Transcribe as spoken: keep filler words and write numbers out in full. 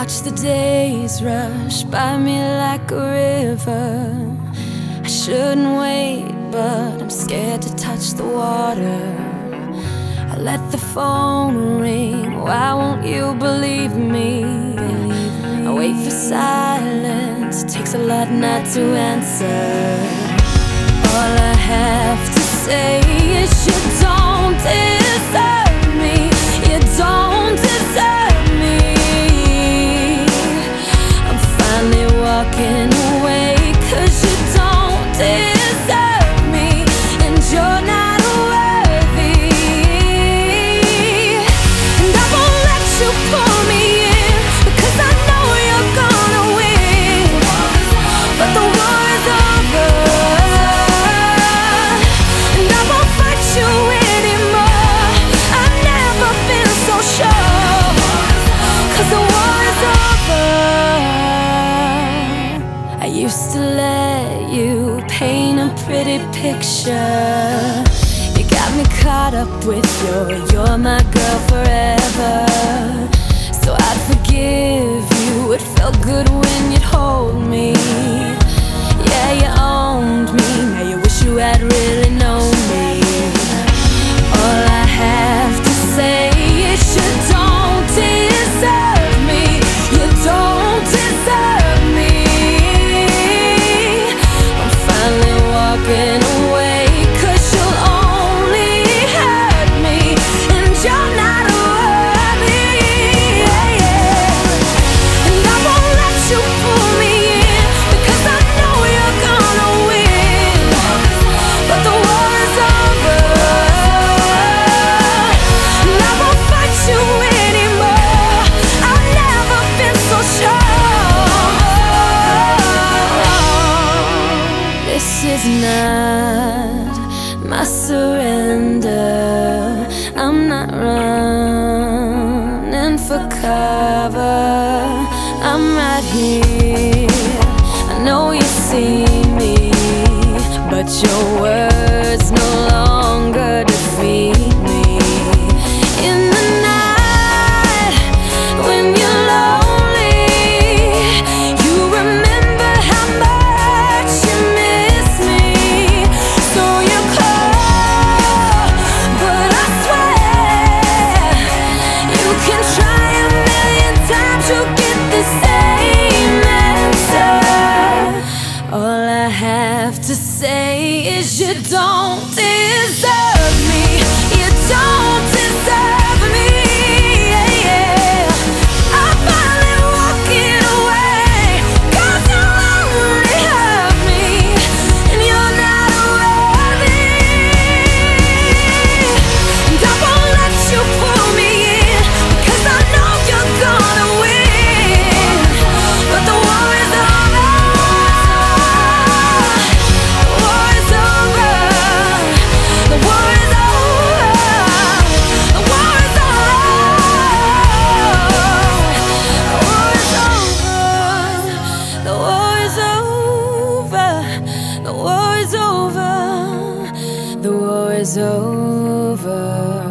watch the days rush by me like a river. I shouldn't wait, but I'm scared to touch the water. I let the phone ring, why won't you believe me? I wait for silence, it takes a lot not to answer. All I have to say is you don't deserve me. You don't deserve me. I'm finally walking away, 'cause you don't deserve me, and you're not worthy. And I won't let you pull me in, because I know you're gonna win. But the war is over, and I won't fight you anymore. I've never been so sure, 'cause the war is over. I used to let you paint a pretty picture. You got me caught up with your, you're my girl forever. So I'd forgive you, it felt good when you'd hold me. Yeah, you owned me, now you wish you had really known me. All I have to say is you don't deserve me. You don't deserve me. I'm finally walking away, 'cause you'll only hurt me, and you're not worthy. Yeah, yeah. And I won't let you pull me in, because I know you're gonna win. But the war is over, and I won't fight you anymore. I've never been so sure. This is not my surrender. I'm not running for cover. I'm right here. I know you see me, but your words no longer defeat me. In the night, when you're lonely, you remember how much you miss me. So you call, but I swear you can try a million times, you'll get the same answer. All I have to say is you don't deserve me. You don't deserve me. Yeah, yeah. I'm finally walking away, 'cause you only hurt me, and you're not worthy. And I won't let you pull me in, because I know you're gonna win. But the war is over. The war is over. The war is over. The war is over. The war is over. The war is over. The war is over. The war is over.